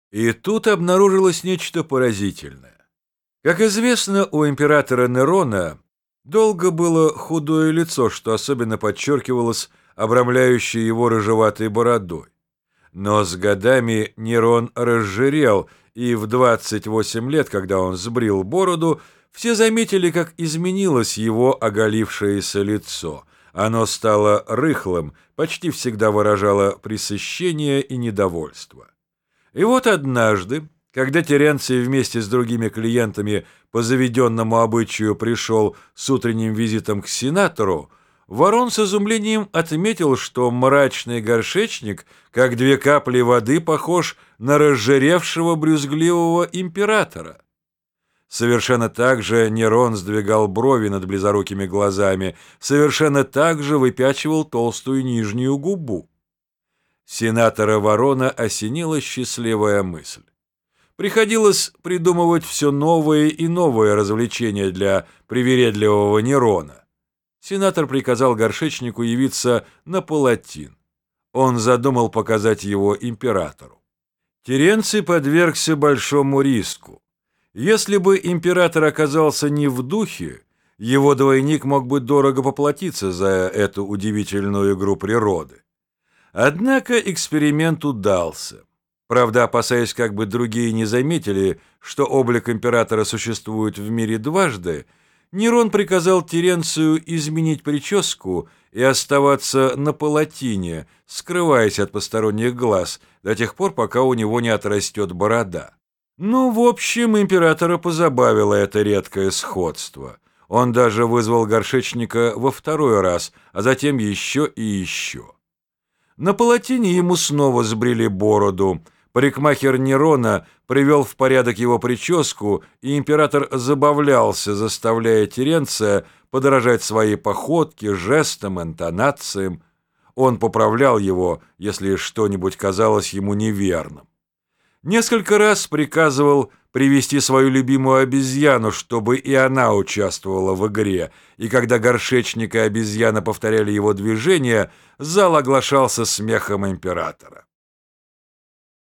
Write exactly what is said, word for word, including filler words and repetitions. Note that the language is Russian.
И тут обнаружилось нечто поразительное. Как известно, у императора Нерона долго было худое лицо, что особенно подчеркивалось обрамляющей его рыжеватой бородой. Но с годами Нерон разжирел, и в двадцать восемь лет, когда он сбрил бороду, все заметили, как изменилось его оголившееся лицо. Оно стало рыхлым, почти всегда выражало пресыщение и недовольство. И вот однажды, когда Теренций вместе с другими клиентами по заведенному обычаю пришел с утренним визитом к сенатору, Ворон с изумлением отметил, что мрачный горшечник, как две капли воды, похож на разжиревшего брюзгливого императора. Совершенно так же Нерон сдвигал брови над близорукими глазами, совершенно так же выпячивал толстую нижнюю губу. Сенатора Ворона осенила счастливая мысль. Приходилось придумывать все новые и новые развлечения для привередливого Нерона. Сенатор приказал горшечнику явиться на Палатин. Он задумал показать его императору. Теренций подвергся большому риску. Если бы император оказался не в духе, его двойник мог бы дорого поплатиться за эту удивительную игру природы. Однако эксперимент удался. Правда, опасаясь, как бы другие не заметили, что облик императора существует в мире дважды, Нерон приказал Теренцию изменить прическу и оставаться на Палатине, скрываясь от посторонних глаз, до тех пор, пока у него не отрастет борода. Ну, в общем, императора позабавило это редкое сходство. Он даже вызвал горшечника во второй раз, а затем еще и еще. На Палатине ему снова сбрили бороду. Парикмахер Нерона привел в порядок его прическу, и император забавлялся, заставляя Теренция подражать своей походке, жестам, интонациям. Он поправлял его, если что-нибудь казалось ему неверным. Несколько раз приказывал привести свою любимую обезьяну, чтобы и она участвовала в игре, и когда горшечник и обезьяна повторяли его движения, зал оглашался смехом императора.